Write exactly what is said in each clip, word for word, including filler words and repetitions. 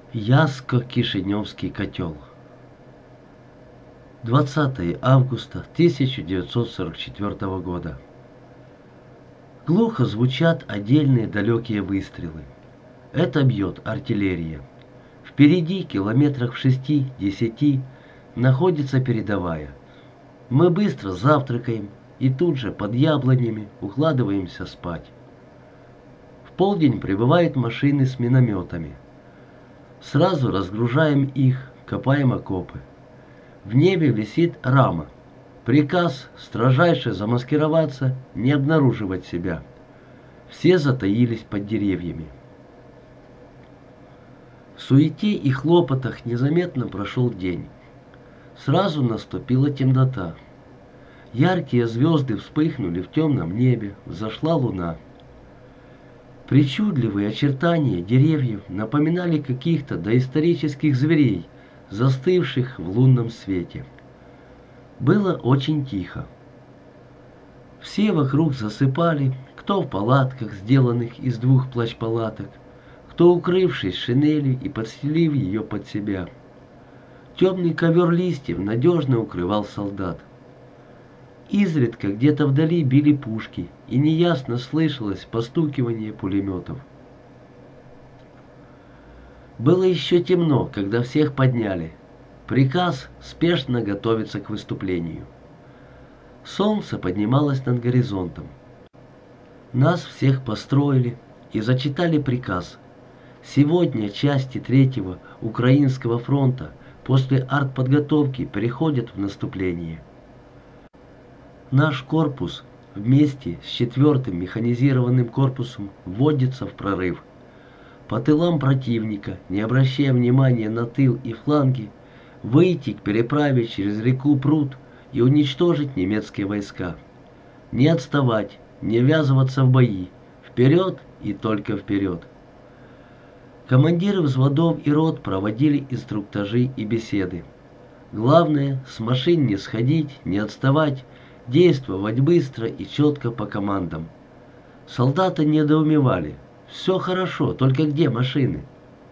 Ясско-Кишиневский котел. двадцатое августа тысяча девятьсот сорок четвёртого года. Глухо звучат отдельные далекие выстрелы. Это бьет артиллерия. Впереди, километрах в шести-десяти, находится передовая. Мы быстро завтракаем и тут же под яблонями укладываемся спать. В полдень прибывают машины с минометами. Сразу разгружаем их, копаем окопы. В небе висит рама. Приказ строжайше замаскироваться, не обнаруживать себя. Все затаились под деревьями. В суете и хлопотах незаметно прошел день. Сразу наступила темнота. Яркие звезды вспыхнули в темном небе, взошла луна. Причудливые очертания деревьев напоминали каких-то доисторических зверей, застывших в лунном свете. Было очень тихо. Все вокруг засыпали, кто в палатках, сделанных из двух плащ-палаток, кто укрывшись шинелью и подстелив ее под себя. Темный ковер листьев надежно укрывал солдат. Изредка где-то вдали били пушки, и неясно слышалось постукивание пулеметов. Было еще темно, когда всех подняли. Приказ спешно готовиться к выступлению. Солнце поднималось над горизонтом. Нас всех построили и зачитали приказ. Сегодня части третьего Украинского фронта после артподготовки переходят в наступление. Наш корпус вместе с четвертым механизированным корпусом вводится в прорыв. По тылам противника, не обращая внимания на тыл и фланги, выйти к переправе через реку Прут и уничтожить немецкие войска. Не отставать, не ввязываться в бои, вперед и только вперед. Командиры взводов и рот проводили инструктажи и беседы. Главное, с машин не сходить, не отставать, действовать быстро и четко по командам. Солдаты недоумевали. Все хорошо, только где машины?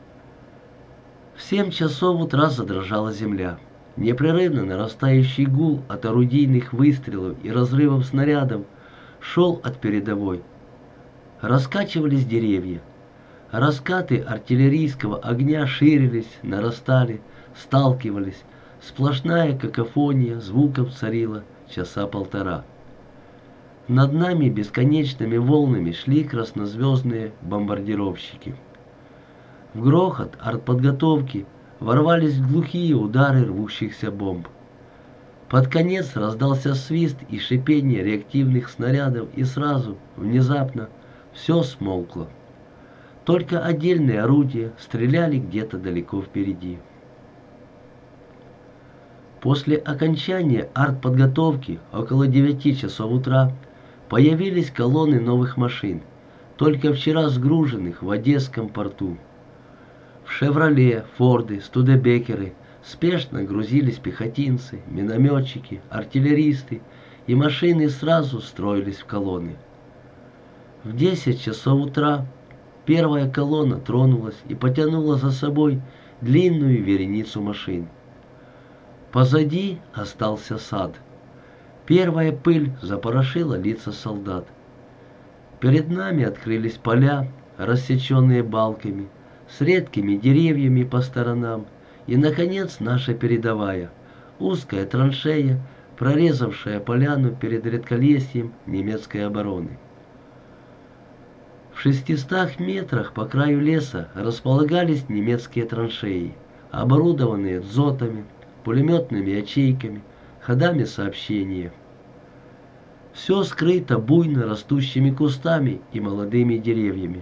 В семь часов утра задрожала земля. Непрерывно нарастающий гул от орудийных выстрелов и разрывов снарядов шел от передовой. Раскачивались деревья. Раскаты артиллерийского огня ширились, нарастали, сталкивались. Сплошная какофония звуков царила часа полтора. Над нами бесконечными волнами шли краснозвездные бомбардировщики. В грохот артподготовки ворвались глухие удары рвущихся бомб. Под конец раздался свист и шипение реактивных снарядов, и сразу, внезапно, все смолкло. Только отдельные орудия стреляли где-то далеко впереди. После окончания артподготовки около девяти часов утра появились колонны новых машин, только вчера сгруженных в Одесском порту. В «Шевроле», «Форды», «Студебекеры» спешно грузились пехотинцы, минометчики, артиллеристы, и машины сразу строились в колонны. В десять часов утра первая колонна тронулась и потянула за собой длинную вереницу машин. Позади остался сад. Первая пыль запорошила лица солдат. Перед нами открылись поля, рассеченные балками, с редкими деревьями по сторонам, и, наконец, наша передовая, узкая траншея, прорезавшая поляну перед редколесьем немецкой обороны. В шестистах метрах по краю леса располагались немецкие траншеи, оборудованные дзотами, пулеметными ячейками, ходами сообщения. Все скрыто буйно растущими кустами и молодыми деревьями.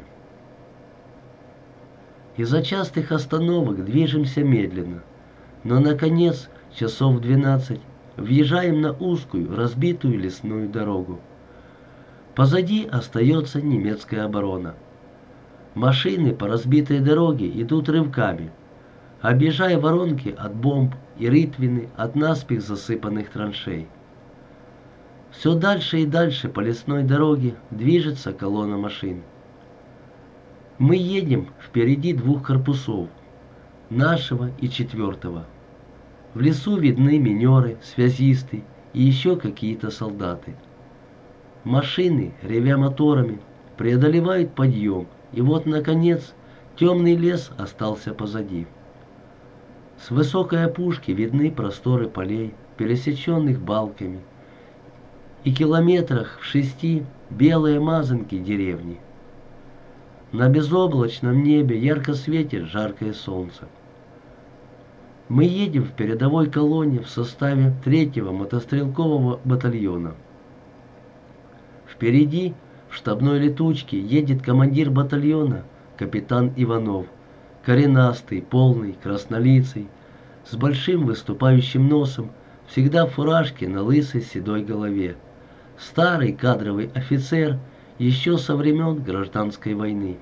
Из-за частых остановок движемся медленно, но, наконец, часов в двенадцать, въезжаем на узкую, разбитую лесную дорогу. Позади остается немецкая оборона. Машины по разбитой дороге идут рывками, объезжая воронки от бомб и рытвины от наспех засыпанных траншей. Все дальше и дальше по лесной дороге движется колонна машин. Мы едем впереди двух корпусов. нашего и четвертого. В лесу видны минеры, связисты и еще какие-то солдаты. Машины, ревя моторами, преодолевают подъем, и вот, наконец, темный лес остался позади. С высокой опушки видны просторы полей, пересеченных балками, и километрах в шести белые мазанки деревни. На безоблачном небе ярко светит жаркое солнце. Мы едем в передовой колонне в составе третьего мотострелкового батальона. Впереди, в штабной летучке, едет командир батальона, капитан Иванов, коренастый, полный, краснолицый, с большим выступающим носом, всегда в фуражке на лысой седой голове. Старый кадровый офицер еще со времен гражданской войны.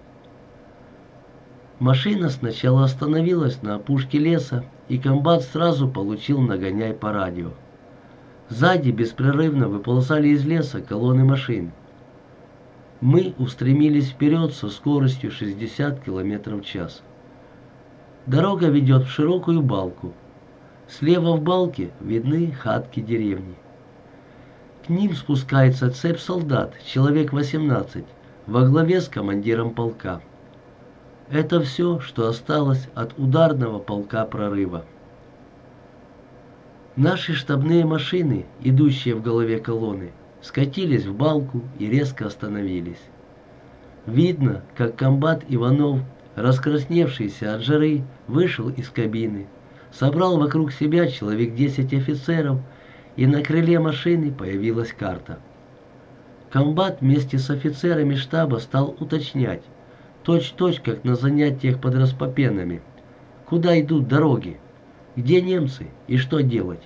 Машина сначала остановилась на опушке леса, и комбат сразу получил нагоняй по радио. Сзади беспрерывно выползали из леса колонны машин. Мы устремились вперед со скоростью шестьдесят километров в час. Дорога ведет в широкую балку. Слева в балке видны хатки деревни. К ним спускается цепь солдат, человек восемнадцать, во главе с командиром полка. Это все, что осталось от ударного полка прорыва. Наши штабные машины, идущие в голове колонны, скатились в балку и резко остановились. Видно, как комбат Иванов, раскрасневшийся от жары, вышел из кабины, собрал вокруг себя человек десять офицеров, и на крыле машины появилась карта. Комбат вместе с офицерами штаба стал уточнять, точь-в-точь, как на занятиях под Распопенами, куда идут дороги, где немцы и что делать.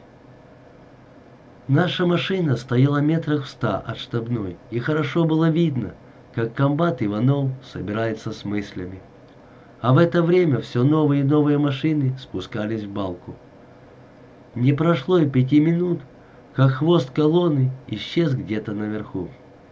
Наша машина стояла метрах в ста от штабной, и хорошо было видно, как комбат Иванов собирается с мыслями. А в это время все новые и новые машины спускались в балку. Не прошло и пяти минут, как хвост колонны исчез где-то наверху.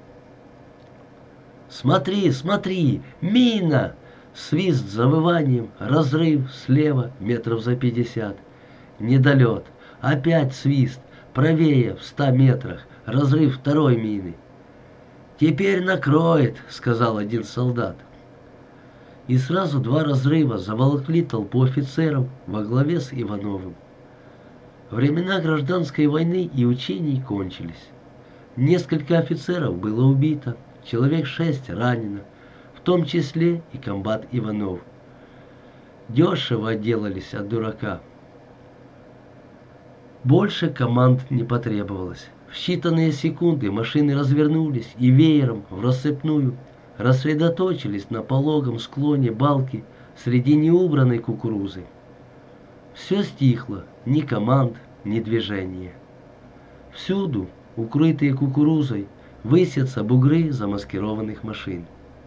«Смотри, смотри! Мина!» Свист с завыванием, разрыв слева метров за пятьдесят. Недолет. Опять свист. Правее, в ста метрах. Разрыв второй мины. «Теперь накроет», — сказал один солдат. И сразу два разрыва заволокли толпу офицеров во главе с Ивановым. Времена гражданской войны и учений кончились. Несколько офицеров было убито, человек шесть ранено, в том числе и комбат Иванов. Дешево отделались от дурака. Больше команд не потребовалось. В считанные секунды машины развернулись и веером в рассыпную рассредоточились на пологом склоне балки среди неубранной кукурузы. Все стихло, ни команд, ни движения. Всюду, укрытые кукурузой, высятся бугры замаскированных машин.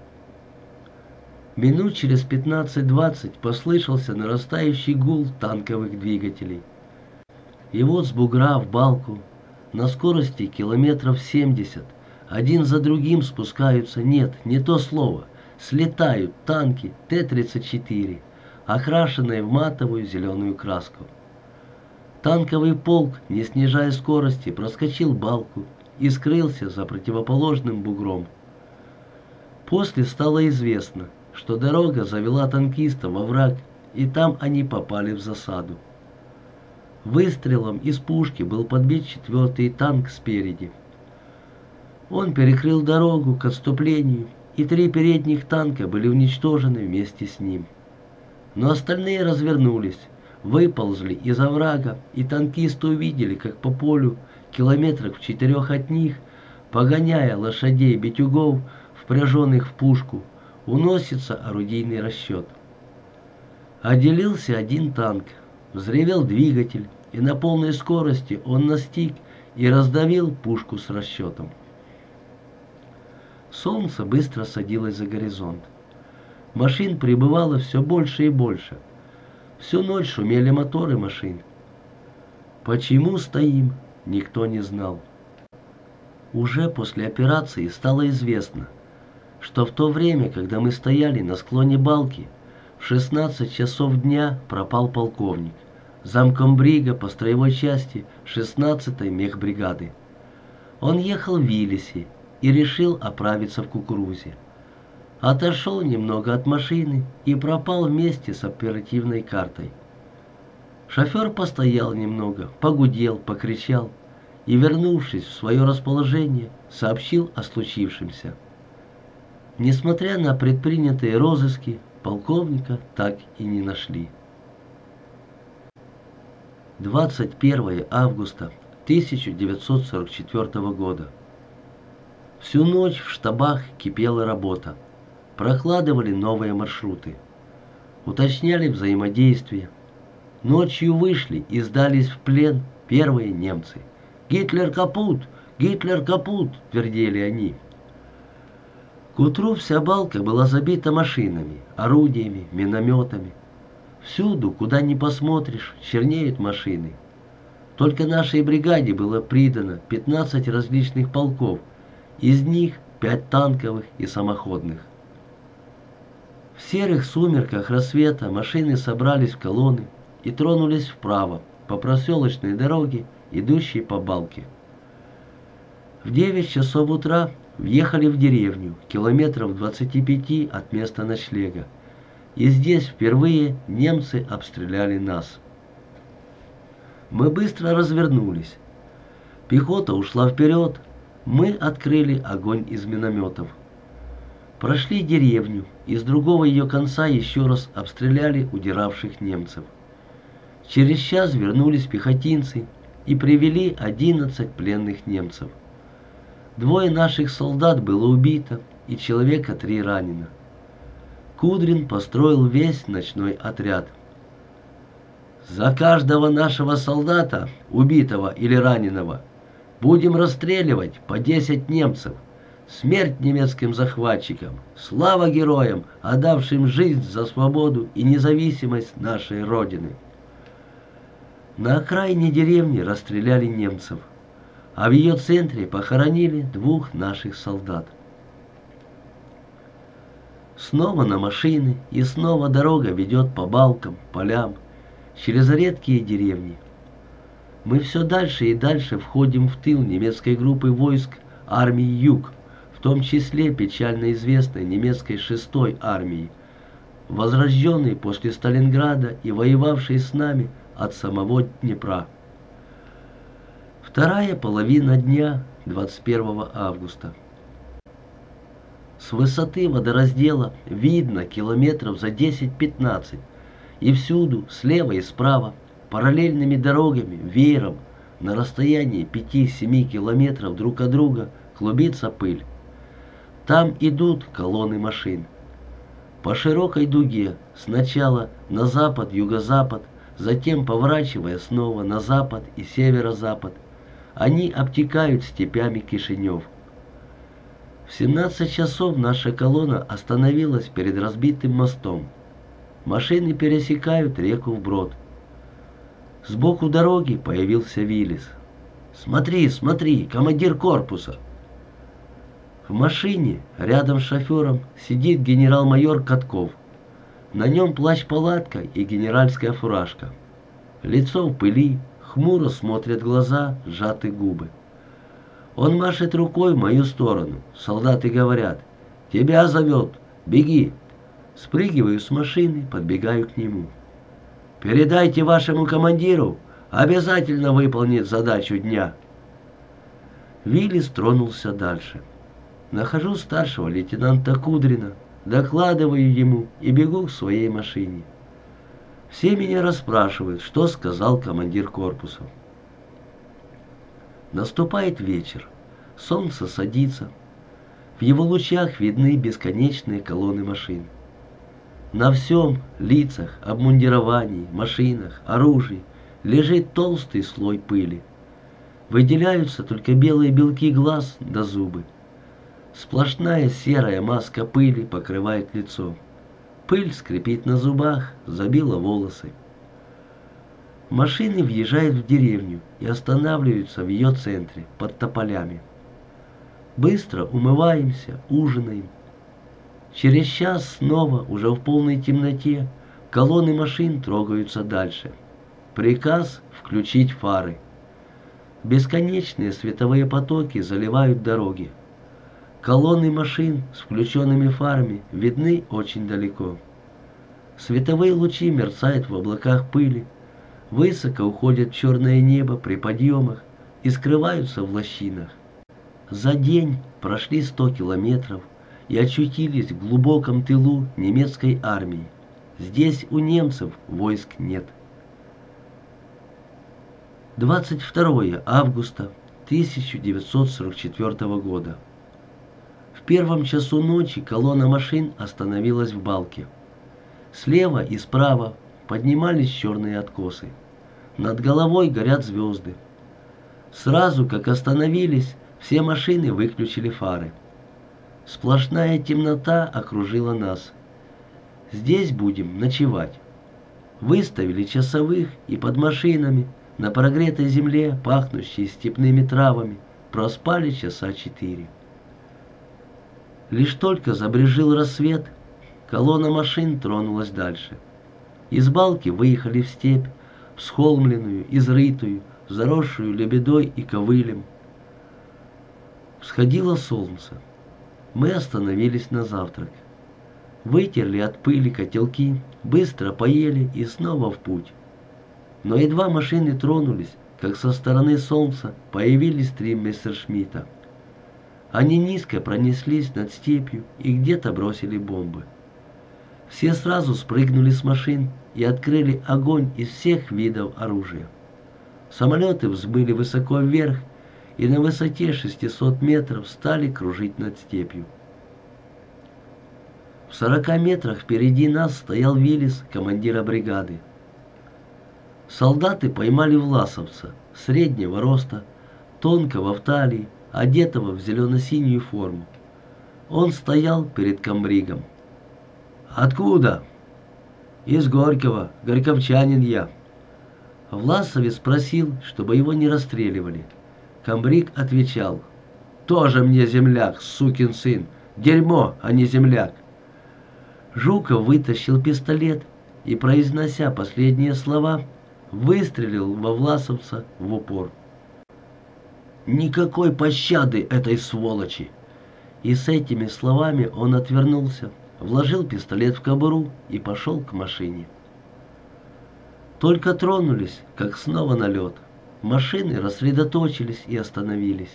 Минут через пятнадцать-двадцать послышался нарастающий гул танковых двигателей. И вот с бугра в балку на скорости километров семьдесят один за другим спускаются, нет, не то слово, слетают танки Т тридцать четыре, окрашенные в матовую зеленую краску. Танковый полк, не снижая скорости, проскочил балку и скрылся за противоположным бугром. После стало известно, что дорога завела танкистов во враг, и там они попали в засаду. Выстрелом из пушки был подбит четвертый танк спереди. Он перекрыл дорогу к отступлению, и три передних танка были уничтожены вместе с ним. Но остальные развернулись, выползли из оврага, и танкисты увидели, как по полю, километрах в четырех от них, погоняя лошадей-битюгов, впряженных в пушку, уносится орудийный расчет. Отделился один танк, взревел двигатель, и на полной скорости он настиг и раздавил пушку с расчетом. Солнце быстро садилось за горизонт. Машин прибывало все больше и больше. Всю ночь шумели моторы машин. Почему стоим, никто не знал. Уже после операции стало известно, что в то время, когда мы стояли на склоне балки, В шестнадцать часов дня пропал полковник, замкомбрига по строевой части шестнадцатой мехбригады. Он ехал в Виллисе и решил оправиться в кукурузе. Отошел немного от машины и пропал вместе с оперативной картой. Шофер постоял немного, погудел, покричал и, вернувшись в свое расположение, сообщил о случившемся. Несмотря на предпринятые розыски, полковника так и не нашли. двадцать первое августа тысяча девятьсот сорок четвёртого года. Всю ночь в штабах кипела работа. Прокладывали новые маршруты. Уточняли взаимодействие. Ночью вышли и сдались в плен первые немцы. «Гитлер капут! Гитлер капут!» — твердили они. К утру вся балка была забита машинами, орудиями, минометами. Всюду, куда ни посмотришь, чернеют машины. Только нашей бригаде было придано пятнадцать различных полков, из них пять танковых и самоходных. В серых сумерках рассвета машины собрались в колонны и тронулись вправо по проселочной дороге, идущей по балке. В девять часов утра въехали в деревню, километров двадцати пяти от места ночлега, и здесь впервые немцы обстреляли нас. Мы быстро развернулись. Пехота ушла вперед, мы открыли огонь из минометов. Прошли деревню, и с другого ее конца еще раз обстреляли удиравших немцев. Через час вернулись пехотинцы и привели одиннадцать пленных немцев. Двое наших солдат было убито, и человека три ранено. Кудрин построил весь ночной отряд. «За каждого нашего солдата, убитого или раненого, будем расстреливать по десять немцев. Смерть немецким захватчикам! Слава героям, отдавшим жизнь за свободу и независимость нашей Родины!» На окраине деревни расстреляли немцев, а в ее центре похоронили двух наших солдат. Снова на машины, и снова дорога ведет по балкам, полям, через редкие деревни. Мы все дальше и дальше входим в тыл немецкой группы войск армии Юг, в том числе печально известной немецкой шестой армии, возрожденной после Сталинграда и воевавшей с нами от самого Днепра. Вторая половина дня двадцать первого августа. С высоты водораздела видно километров за десять-пятнадцать, и всюду, слева и справа, параллельными дорогами, веером, на расстоянии пяти-семи километров друг от друга клубится пыль. Там идут колонны машин. По широкой дуге, сначала на запад, юго-запад, затем поворачивая снова на запад и северо-запад, они обтекают степями Кишинев. В семнадцать часов наша колонна остановилась перед разбитым мостом. Машины пересекают реку вброд. Сбоку дороги появился Виллис. «Смотри, смотри, командир корпуса!» В машине, рядом с шофером, сидит генерал-майор Катков. На нем плащ-палатка и генеральская фуражка. Лицо в пыли, хмуро смотрят глаза, сжаты губы. Он машет рукой в мою сторону. Солдаты говорят: «Тебя зовет, беги!» Спрыгиваю с машины, подбегаю к нему. «Передайте вашему командиру, обязательно выполнит задачу дня». Виллис тронулся дальше. Нахожу старшего лейтенанта Кудрина, докладываю ему и бегу к своей машине. Все меня расспрашивают, что сказал командир корпуса. Наступает вечер, солнце садится, в его лучах видны бесконечные колонны машин. На всем лицах, обмундировании, машинах, оружии лежит толстый слой пыли. Выделяются только белые белки глаз да зубы. Сплошная серая маска пыли покрывает лицо. Пыль скрипит на зубах, забила волосы. Машины въезжают в деревню и останавливаются в ее центре, под тополями. Быстро умываемся, ужинаем. Через час снова, уже в полной темноте, колонны машин трогаются дальше. Приказ включить фары. Бесконечные световые потоки заливают дороги. Колонны машин с включенными фарами видны очень далеко. Световые лучи мерцают в облаках пыли, высоко уходят в черное небо при подъемах и скрываются в лощинах. За день прошли сто километров и очутились в глубоком тылу немецкой армии. Здесь у немцев войск нет. двадцать второе августа тысяча девятьсот сорок четвёртого года. В первом часу ночи колонна машин остановилась в балке. Слева и справа поднимались черные откосы. Над головой горят звезды. Сразу, как остановились, все машины выключили фары. Сплошная темнота окружила нас. Здесь будем ночевать. Выставили часовых, и под машинами, на прогретой земле, пахнущей степными травами, проспали часа четыре. Лишь только забрезжил рассвет, колонна машин тронулась дальше. Из балки выехали в степь, всхолмленную, изрытую, заросшую лебедой и ковылем. Всходило солнце. Мы остановились на завтрак. Вытерли от пыли котелки, быстро поели и снова в путь. Но едва машины тронулись, как со стороны солнца появились три мессершмитта. Они низко пронеслись над степью и где-то бросили бомбы. Все сразу спрыгнули с машин и открыли огонь из всех видов оружия. Самолеты взмыли высоко вверх и на высоте шестисот метров стали кружить над степью. В сорока метрах впереди нас стоял Виллис, командира бригады. Солдаты поймали власовца, среднего роста, тонкого в талии, одетого в зелено-синюю форму. Он стоял перед комбригом. «Откуда?» «Из Горького, горьковчанин я». Власовец спросил, чтобы его не расстреливали. Комбриг отвечал: «Тоже мне земляк, сукин сын, дерьмо, а не земляк». Жуков вытащил пистолет и, произнося последние слова, выстрелил во власовца в упор. «Никакой пощады этой сволочи!» И с этими словами он отвернулся, вложил пистолет в кобуру и пошел к машине. Только тронулись, как снова налет. Машины рассредоточились и остановились.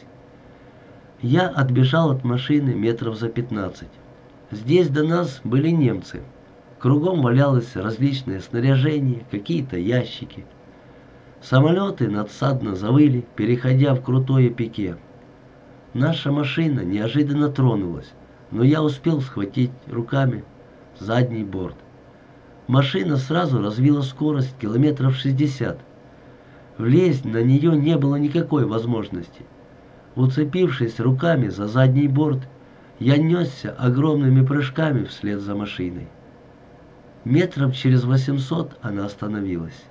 Я отбежал от машины метров за пятнадцать. Здесь до нас были немцы. Кругом валялось различное снаряжение, какие-то ящики. Самолеты надсадно завыли, переходя в крутое пике. Наша машина неожиданно тронулась, но я успел схватить руками задний борт. Машина сразу развила скорость километров шестьдесят. Влезть на нее не было никакой возможности. Уцепившись руками за задний борт, я несся огромными прыжками вслед за машиной. Метров через восемьсот она остановилась.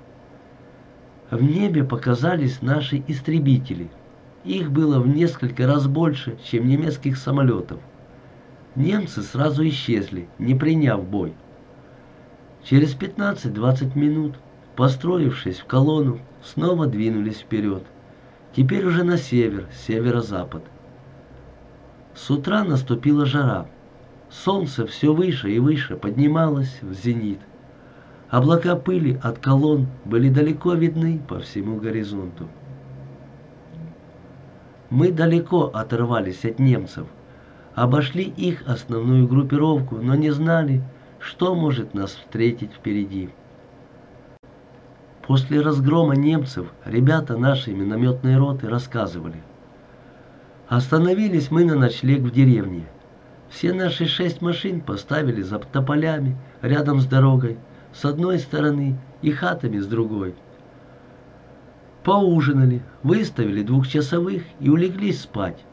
В небе показались наши истребители. Их было в несколько раз больше, чем немецких самолетов. Немцы сразу исчезли, не приняв бой. Через пятнадцать-двадцать минут, построившись в колонну, снова двинулись вперед. Теперь уже на север, северо-запад. С утра наступила жара. Солнце все выше и выше поднималось в зенит. Облака пыли от колонн были далеко видны по всему горизонту. Мы далеко оторвались от немцев, обошли их основную группировку, но не знали, что может нас встретить впереди. После разгрома немцев ребята нашей минометной роты рассказывали: остановились мы на ночлег в деревне. Все наши шесть машин поставили за тополями рядом с дорогой с одной стороны и хатами с другой. Поужинали, выставили двухчасовых и улеглись спать.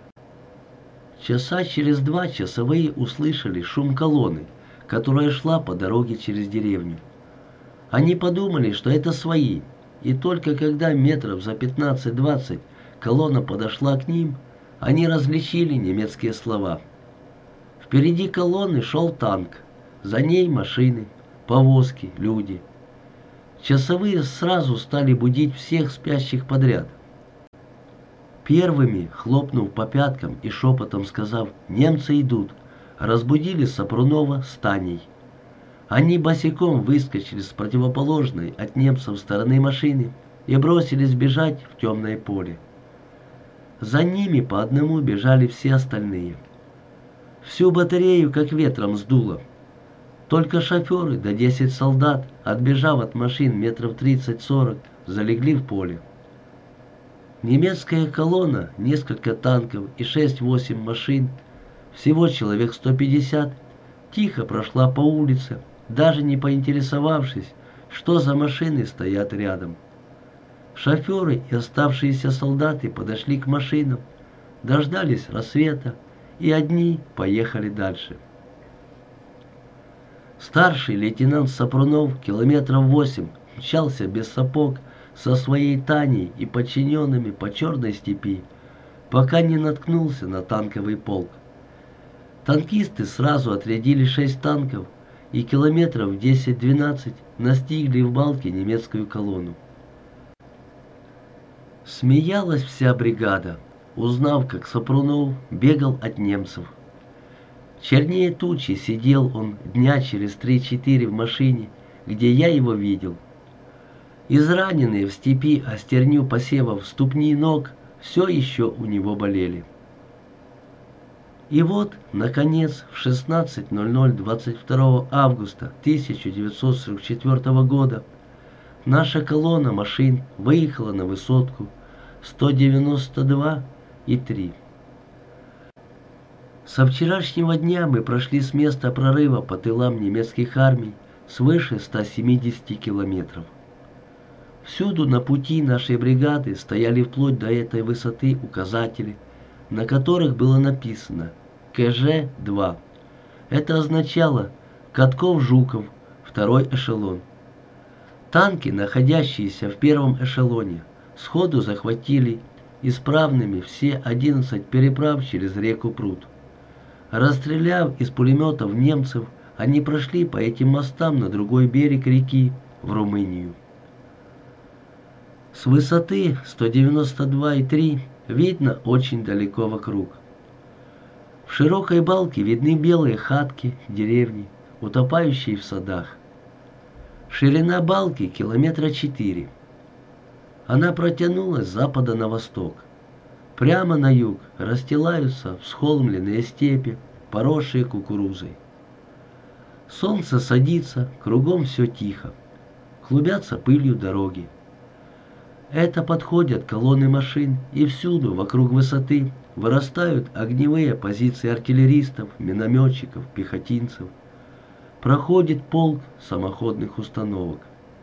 Часа через два часовые услышали шум колонны, которая шла по дороге через деревню. Они подумали, что это свои, и только когда метров за пятнадцать-двадцать колонна подошла к ним, они различили немецкие слова. Впереди колонны шел танк, за ней машины, повозки, люди. Часовые сразу стали будить всех спящих подряд. Первыми, хлопнув по пяткам и шепотом сказав «немцы идут», разбудили Сапрунова с Таней. Они босиком выскочили с противоположной от немцев стороны машины и бросились бежать в темное поле. За ними по одному бежали все остальные. Всю батарею как ветром сдуло. Только шоферы да десять солдат, отбежав от машин метров тридцать-сорок, залегли в поле. Немецкая колонна, несколько танков и шесть-восемь машин, всего человек сто пятьдесят, тихо прошла по улице, даже не поинтересовавшись, что за машины стоят рядом. Шоферы и оставшиеся солдаты подошли к машинам, дождались рассвета, и одни поехали дальше. Старший лейтенант Сапрунов километров восемь мчался без сапог со своей Таней и подчиненными по черной степи, пока не наткнулся на танковый полк. Танкисты сразу отрядили шесть танков и километров десять-двенадцать настигли в балке немецкую колонну. Смеялась вся бригада, узнав, как Сапрунов бегал от немцев. Чернее тучи сидел он дня через три-четыре в машине, где я его видел. Израненные в степи о стерню посевов ступни и ног все еще у него болели. И вот, наконец, в шестнадцать ноль-ноль двадцать второго августа тысяча девятьсот сорок четвёртого года наша колонна машин выехала на высотку сто девяносто два и три. Со вчерашнего дня мы прошли с места прорыва по тылам немецких армий свыше ста семидесяти километров. Всюду на пути нашей бригады стояли вплоть до этой высоты указатели, на которых было написано К Ж два. Это означало Катков-Жуков, второй эшелон. Танки, находящиеся в первом эшелоне, сходу захватили исправными все одиннадцать переправ через реку Прут. Расстреляв из пулеметов немцев, они прошли по этим мостам на другой берег реки, в Румынию. С высоты сто девяносто два и три видно очень далеко вокруг. В широкой балке видны белые хатки, деревни, утопающие в садах. Ширина балки километра четыре. Она протянулась с запада на восток. Прямо на юг расстилаются всхолмленные степи, поросшие кукурузой. Солнце садится, кругом все тихо. Клубятся пылью дороги. Это подходят колонны машин, и всюду, вокруг высоты, вырастают огневые позиции артиллеристов, минометчиков, пехотинцев. Проходит полк самоходных установок.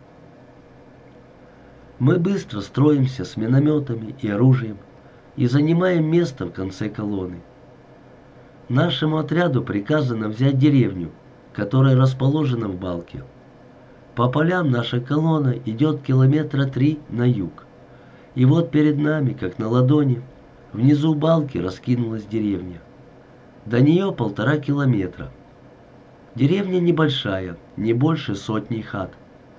Мы быстро строимся с минометами и оружием и занимаем место в конце колонны. Нашему отряду приказано взять деревню, которая расположена в балке. По полям наша колонна идет километра три на юг. И вот перед нами, как на ладони, внизу балки раскинулась деревня. До нее полтора километра. Деревня небольшая, не больше сотни хат.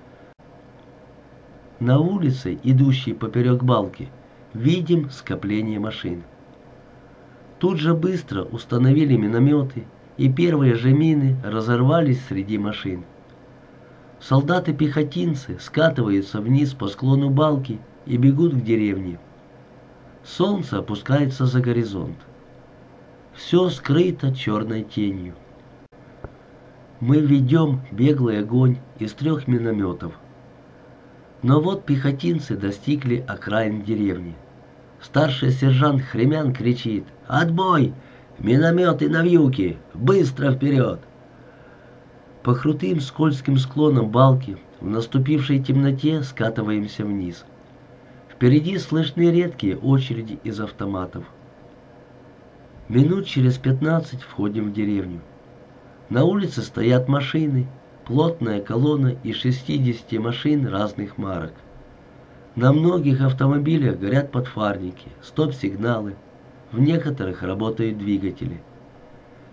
На улице, идущей поперек балки, видим скопление машин. Тут же быстро установили минометы, и первые же мины разорвались среди машин. Солдаты-пехотинцы скатываются вниз по склону балки и бегут к деревне. Солнце опускается за горизонт. Все скрыто черной тенью. Мы ведем беглый огонь из трех минометов. Но вот пехотинцы достигли окраин деревни. Старший сержант Хремян кричит: «Отбой! Минометы навьюки! Быстро вперед!» По крутым скользким склонам балки в наступившей темноте скатываемся вниз. Впереди слышны редкие очереди из автоматов. Минут через пятнадцать входим в деревню. На улице стоят машины, плотная колонна из шестидесяти машин разных марок. На многих автомобилях горят подфарники, стоп-сигналы, в некоторых работают двигатели.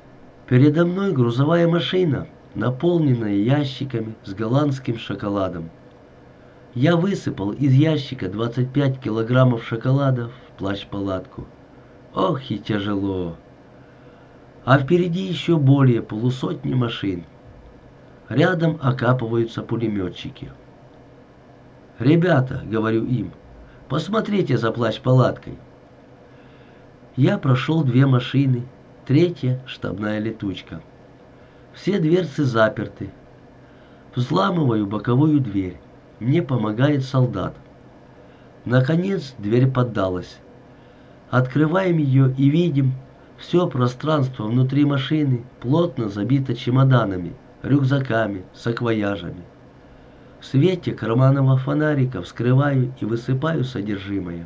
Передо мной грузовая машина, наполненная ящиками с голландским шоколадом. Я высыпал из ящика двадцать пять килограммов шоколада в плащ-палатку. Ох и тяжело. А впереди еще более полусотни машин. Рядом окапываются пулеметчики. «Ребята», — говорю им, — «посмотрите за плащ-палаткой». Я прошел две машины, третья — штабная летучка. Все дверцы заперты. Взламываю боковую дверь. Мне помогает солдат. Наконец дверь поддалась. Открываем ее и видим, все пространство внутри машины плотно забито чемоданами, рюкзаками, саквояжами. В свете карманного фонарика вскрываю и высыпаю содержимое.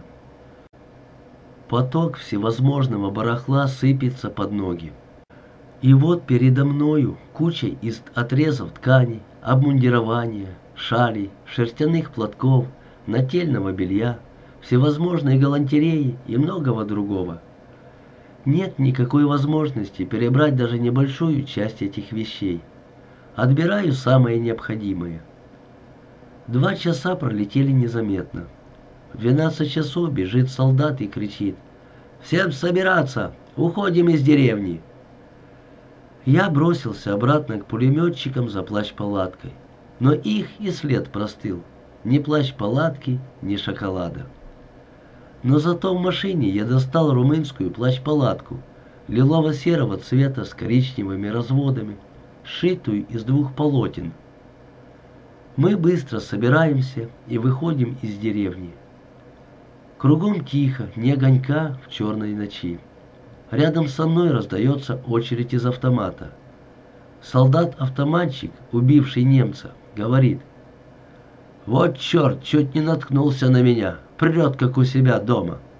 Поток всевозможного барахла сыпется под ноги. И вот передо мною куча из отрезов тканей, обмундирования, шалей, шерстяных платков, нательного белья, всевозможной галантереи и многого другого. Нет никакой возможности перебрать даже небольшую часть этих вещей. Отбираю самое необходимое. Два часа пролетели незаметно. В двенадцать часов бежит солдат и кричит: «Всем собираться! Уходим из деревни!» Я бросился обратно к пулеметчикам за плащ-палаткой, но их и след простыл. Ни плащ-палатки, ни шоколада. Но зато в машине я достал румынскую плащ-палатку, лилово-серого цвета с коричневыми разводами, сшитую из двух полотен. Мы быстро собираемся и выходим из деревни. Кругом тихо, ни огонька в черной ночи. Рядом со мной раздается очередь из автомата. Солдат-автоматчик, убивший немца, говорит: «Вот черт, чуть не наткнулся на меня, прет, как у себя дома».